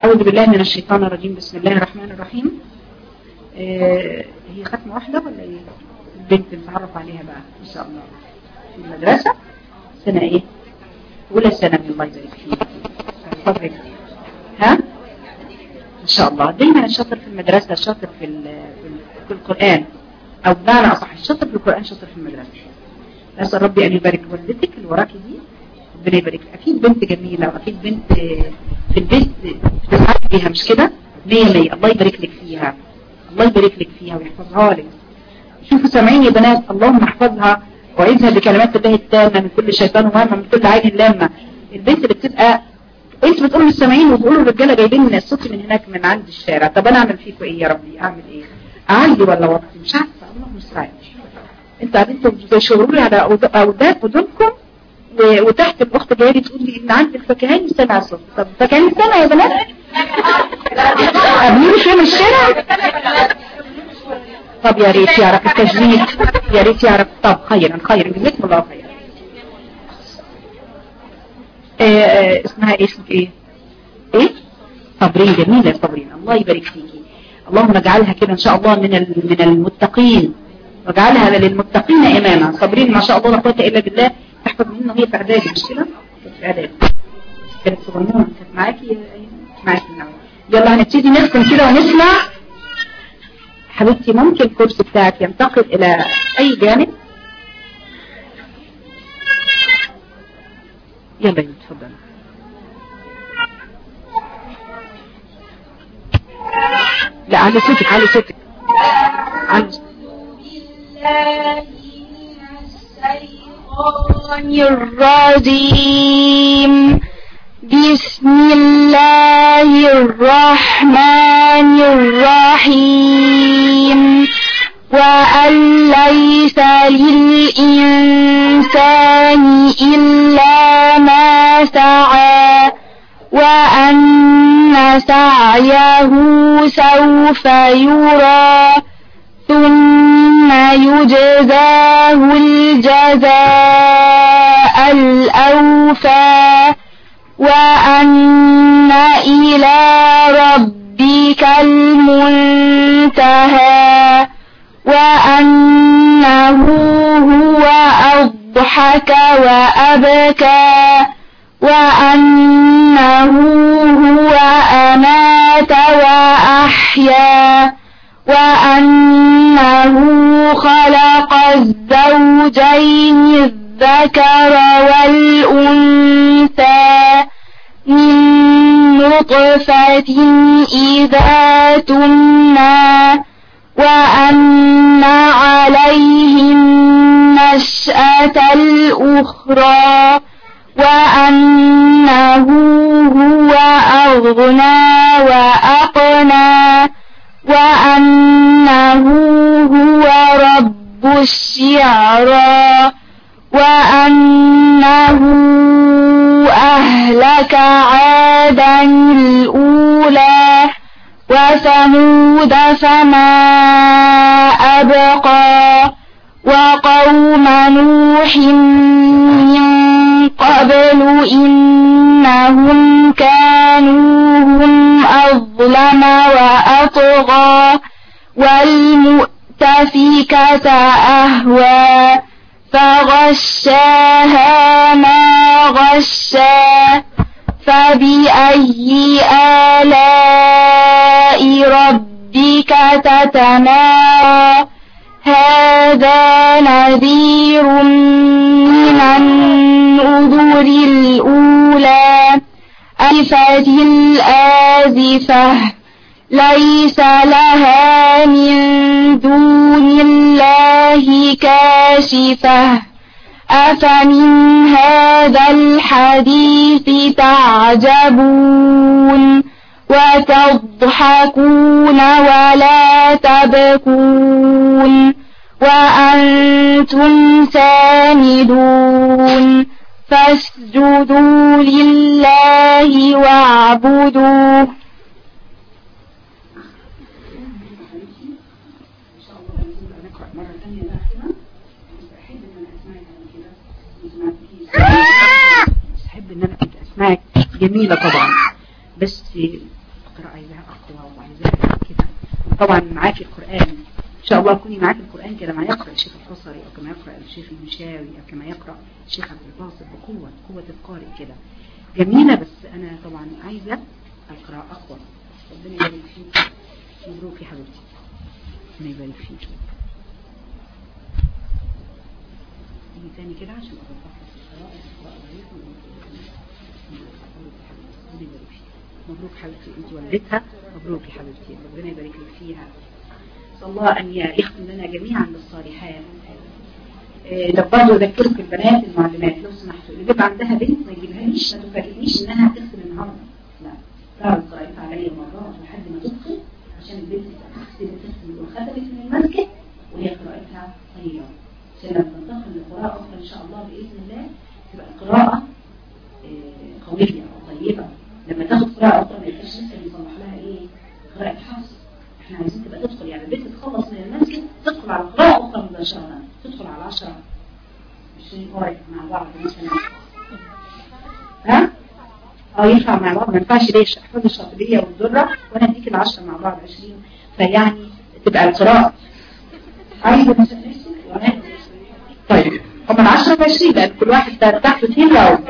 أعوذ بالله من الشيطان الرجيم. بسم الله الرحمن الرحيم. هي ختمة واحدة ولا ايه؟ البنت نتعرف عليها بقى ان شاء الله في المدرسة سنة ايه؟ أولى ثانوي. الله يبارك فيك. صبرك. ها؟ ان شاء الله. دايما الشاطر في المدرسة شاطر في القرآن، او بمعنى اصح الشاطر في القرآن شاطر في المدرسة. أسأل ربي أن يبارك والدتك اللي وراكي دي، ربنا يبارك. أكيد بنت جميلة، وأكيد بنت في البيت بتسعد فيها، مش كده؟ 100. الله يبارك لك فيها، الله يبارك لك فيها ويحفظها لك. شوفوا سامعين يا بنات، اللهم احفظها وعيذها بكلمات الله التامة من كل شيطان وهمة، من كل عين لامة. البنت اللي بتبقى انت بتقولوا للسامعين وبتقولوا الرجاله جايبين من الصوت من هناك من عند الشارع، طب انا اعمل فيكم ايه يا ربي؟ اعمل ايه؟ اعلي ولا وطي؟ مش عارفه، الله المستعان. انتوا قاعدين تشاوروا لي على اذنكم، وتحت الاخت جايه لي تقول لي ان عندك فكهاني سامع صوت. طب فكهاني سامع يا بنات؟ قابليني فين الشارع؟ طب يا ريت يعرف التجويد، يا ريت يعرف. طب خيرا جزاكم الله خيرا. اسمها ايه؟ اسمك ايه؟ ايه؟ صابرين. جميله يا صابرين، الله يبارك فيكي. اللهم اجعلها كده ان شاء الله من المتقين، واجعلها للمتقين اماما. صابرين ما شاء الله لا قوه الا بالله. تحفظ منه هي في اعدادي، مش كده؟ في اعدادي كانت صغنونه، كانت معاكي نعم. يلا هنبتدي نختم كده ونسمع. حبيبتي ممكن الكورس بتاعك ينتقل الى اي جانب؟ يلا اتفضل. لا على صوتك، على صوتك. الرجيم. بسم الله الرحمن الرحيم. وأن ليس للإنسان إلا ما سعى، وأن سعيه سوف يرى، ثم يجزاه الجزاء الأوفى، وأن إلى ربك المنتهى، وأنه هو أضحك وأبكى، وأنه هو أمات وأحيا، وأنه خلق الزوجين الذكر والأنثى من نطفة إذا تمنى، وأن عليه النشأة الأخرى، وأنه هو أغنى وأقنى، وأنه هو رب الشعرى، وأنه أهلك عادا الأولى، وثمود فما أبقى، وقوم نوح من قبل إنهم كانوا هم أظلم وأطغى، والمؤتفكة أهوى، فغشاها ما غشا، فبأي آلاء ربك تتمارى. هذا نذير من النذر الأولى. أزفت الآزفة، ليس لها من دون الله كاشفة. أفمن هذا الحديث تعجبون، وتضحكون ولا تبكون، وأنتم سامدون. فاسجدوا لله واعبدوه. أحب إن أنا كنت أسمعك جميلة طبعا، بس القراءة عايزاها أقوى وعايزاها كده. طبعا معاكي القرآن إن شاء الله، كوني معاكي القرآن كده ما يقرأ الشيخ الحصري أو كما يقرأ الشيخ المشاوي أو كما يقرأ الشيخ عبد الباسط بقوة، قوة القارئ كده جميلة. بس أنا طبعا عايزة القراءة أقوى. ربنا يبارك فيك، مبروك يا حبيبتي، ربنا يبارك فيك. تيجي تاني كده عشان أوضح لك القراءة عليكم. ربنا يبارك فيك، مبروك حبيبتي، أنت ولدتها، مبروك يا حبيبتي، ربنا يبارك لك فيها. صلى الله أن يختم لنا جميعا بالصالحات. لو برضه أذكرك البنات المعلمات لو سمحتوا، اللي بيبقى عندها بنت ما يجيبهاش، ما تفاجئنيش إنها هتغسل النهارده، لا، تعرض قراءتها عليا مرات لحد ما تدخل عشان البنت تغسل وختمت من المسجد وهي قراءتها طيبة، عشان لما تنتقل لقراءة أخرى إن شاء الله بإذن الله تبقى القراءة قوية وطيبة. لما تاخد قراءة أخرى ما يبقاش لسه يصلح لها إيه قراءة حفظ. احنا عايزين تبقى تدخل يعني البنت تخلص من المسجد تدخل على قراءة أخرى مباشرة، تدخل على 10 20 قارئ مع بعض مثلا. ها؟ ينفع مع بعض، ما ينفعش ليش احفظ الشاطبية والدرة وانا اديك ال10 مع بعض 20، فيعني تبقى القراءة عايزة نفسك. طيب هم 10 ب20 لان كل واحد تحت 2 راوند.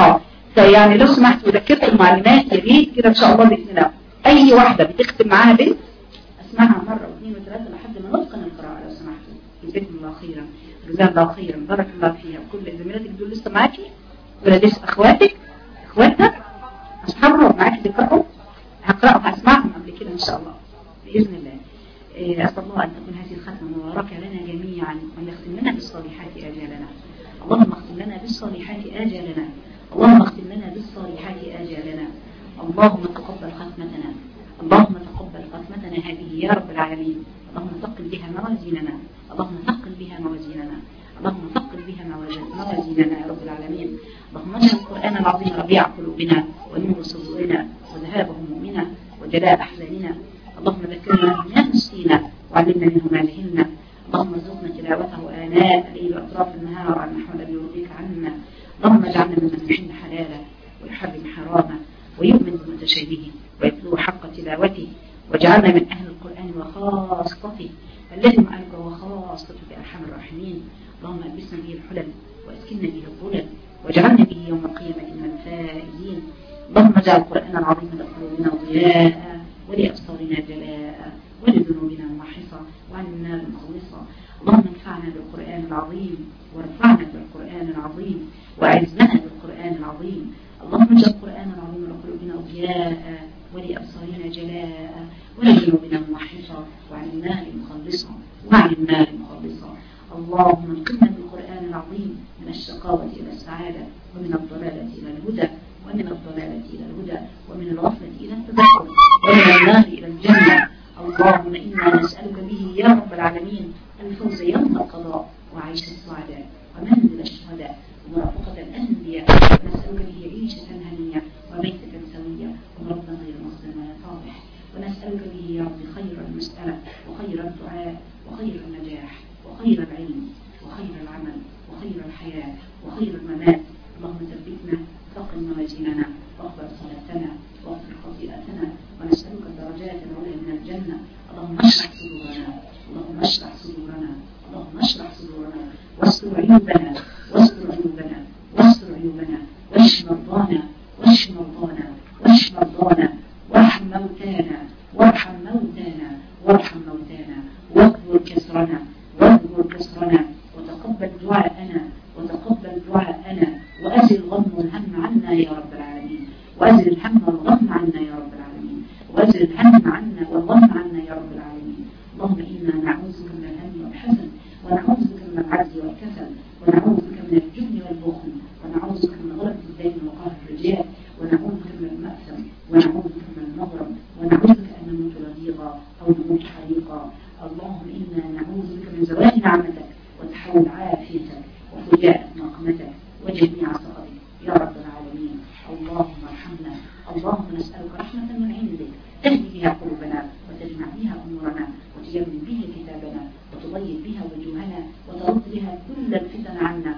فيعني لو سمحت وذكرت المعلمات يا ريت كده ان شاء الله باذن الله اي واحدة بتختم معاها بنت اسمعها مرة واثنين وثلاثة لحد ما نتقن القراءة لو سمحتوا. جزاكم الله خيرا، جزاك الله خيرا، بارك الله فيها. وكل زميلاتك دول لسه معاكي ولا لسه اخواتك اخواتها اصحابها معاكي بيقرأوا؟ هقرأهم هسمعهم قبل كده ان شاء الله باذن الله. اسال الله ان تكون هذه الختمه مباركه لنا جميعا، وان يختم لنا بالصالحات اجالنا. اللهم اختم لنا بالصالحات اجالنا، اللهم اختم لنا بالصالحات اجالنا. اللهم تقبل ختمتنا، اللهم تقبل ختمتنا هذه يا رب العالمين. اللهم ثقل بها موازيننا، اللهم ثقل بها موازيننا، اللهم ثقل بها موازيننا يا رب العالمين. اللهم اجعل القرآن العظيم ربيع قلوبنا ونور صدورنا وذهاب همومنا وجلاء أحزاننا. اللهم ذكرنا ما نسينا وعلمنا منه ما جهلنا. اللهم ارزقنا تلاوته آناء الليل وأطراف النهار على النحو الذي يرضيك عنا. اللهم اجعلنا ممن يحل حلاله ويحرم حرامه ويؤمن بمتشابهه ويتلو حق تلاوته، واجعلنا من أهل القرآن وخاصته الذي معك وخاصتك أرحم الراحمين. اللهم ألبسنا به الحلل وأسكننا به الظلل واجعلنا به يوم القيامة من الفائزين. اللهم اجعل القرآن العظيم لقلوبنا ضياء ولأبصارنا جلاء ولذنوبنا محصة وعن النار مخلصة. اللهم انفعنا بالقرآن العظيم وارفعنا بالقرآن العظيم وأعزنا بالقرآن العظيم. اللهم اجعل القرآن العظيم لقلوبنا ضياء ولأبصارنا جلاء ولذنوبنا موحشة وعن النار مخلصة وعن النار مخلصة. اللهم انقذنا بالقرآن العظيم من الشقاوة إلى السعادة ومن الضلالة إلى الهدى ومن الضلالة إلى الهدى ومن الغفلة إلى التذكر ومن النار إلى الجنة. اللهم إنا نسألك به يا رب العالمين الفوز يوم القضاء وعيش السعداء ومنزل الشهداء ومرافقة الأنبياء. نسألك به عيشة هنية وميتة سوية ومرضا غير مصدر ولا طابح. ونسألك به يا رب خير المسألة وخير الدعاء وخير النجاح وخير العلم وخير العمل وخير الحياة وخير الممات. اللهم ثبتنا ثقل موازيننا واغفر صلاتنا واغفر خطيئتنا ونسألك الدرجات العلى من الجنة. اللهم اشرح صدورنا، اللهم اشرح صدورنا، اللهم اشرح صدورنا واستر عيوبنا واستر عيوبنا واستر عيوبنا واشف مرضانا واشف مرضانا واشف مرضانا وارحم موتانا وارحم موتانا وارحم موتانا واكبر كسرنا واكبر كسرنا وتقبل دعاءنا وتقبل دعاءنا وأزل الغم والهم عنا يا رب العالمين، وأزل الهم والغم عنا يا رب العالمين، وأزل الهم عنا والغم عنا يا رب العالمين. اللهم إنا نعوذ بك من الهم والحزن ونعوذ بك من العجز والكسل ونعوذ بك من الجبن والبخل ونعوذ بك من غلبة الدين وقهر الرجال ونعوذ بك من المأثم ونعوذ بك من المغرم ونعوذ بك أن نموت رضيقا أو نموت حريقا. اللهم إنا نعوذ بك من زوال نعمتك وتحول عافيتك وفجاءة نقمتك وجميع سخطك يا رب العالمين. اللهم ارحمنا، اللهم نسألك رحمة من عندك تهدي بها قلوبنا وتجمع بها أمورنا وتجمل بها كتابنا وتضيق بها وجوهنا وترد بها كل الفتن عنا.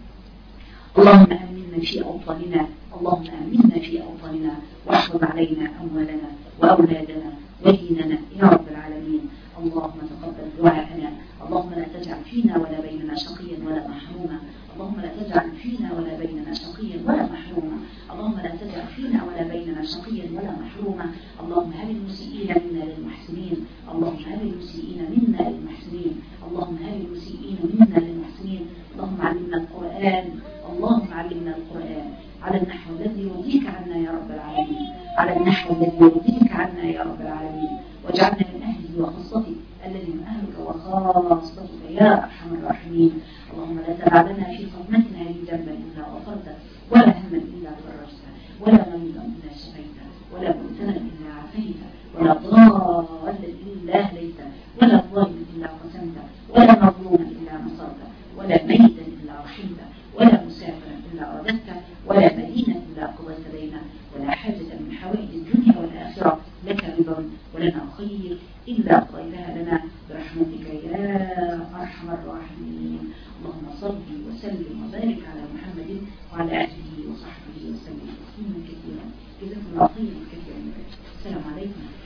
اللهم آمنا في أوطاننا، اللهم آمنا في أوطاننا واحفظ علينا أموالنا وأولادنا وديننا يا رب العالمين. اللهم تقبل دعاءنا. اللهم لا تجعل فينا ولا بيننا شقيا ولا محروما. اللهم لا تجعل فينا ولا بيننا شقيا ولا محروما. اللهم لا تجعل فينا ولا بيننا شقيا ولا محروما. اللهم هب المسيئين منا للمحسنين. اللهم هب المسيئين منا للمحسنين. اللهم هب المسيئين منا للمحسنين. اللهم علمنا القرآن. اللهم علمنا القرآن على النحو الذي يرضيك عنا يا رب العالمين. على النحو الذي يرضيك عنا يا رب العالمين. واجعلنا من أهله وخاصته الذين أهلك وخاصتك يا أرحم الراحمين. اللهم لا تدع لنا في صدمتنا هذه ذنبا إلا غفرته ولا هما إلا فرجته ولا مريضا إلا شفيته ولا مبتلا إلا عافيته ولا ضالا إلا هديته ولا ظالما إلا قسمته ولا مظلوما إلا نصرته ولا ميتا إلا رحمته ولا مسافرا إلا رددته ولا مدينة إلا قضيت دينه ولا حاجة من حوائج الدنيا والآخرة لك رضا ولنا خير إلا قضيتها لنا برحمتك يا أرحم الراحمين. اللهم صل وسلم وبارك على محمد وعلى آله وصحبه وسلم تسليما كثيرا. جزاكم الله خيرا كثيرا. السلام عليكم.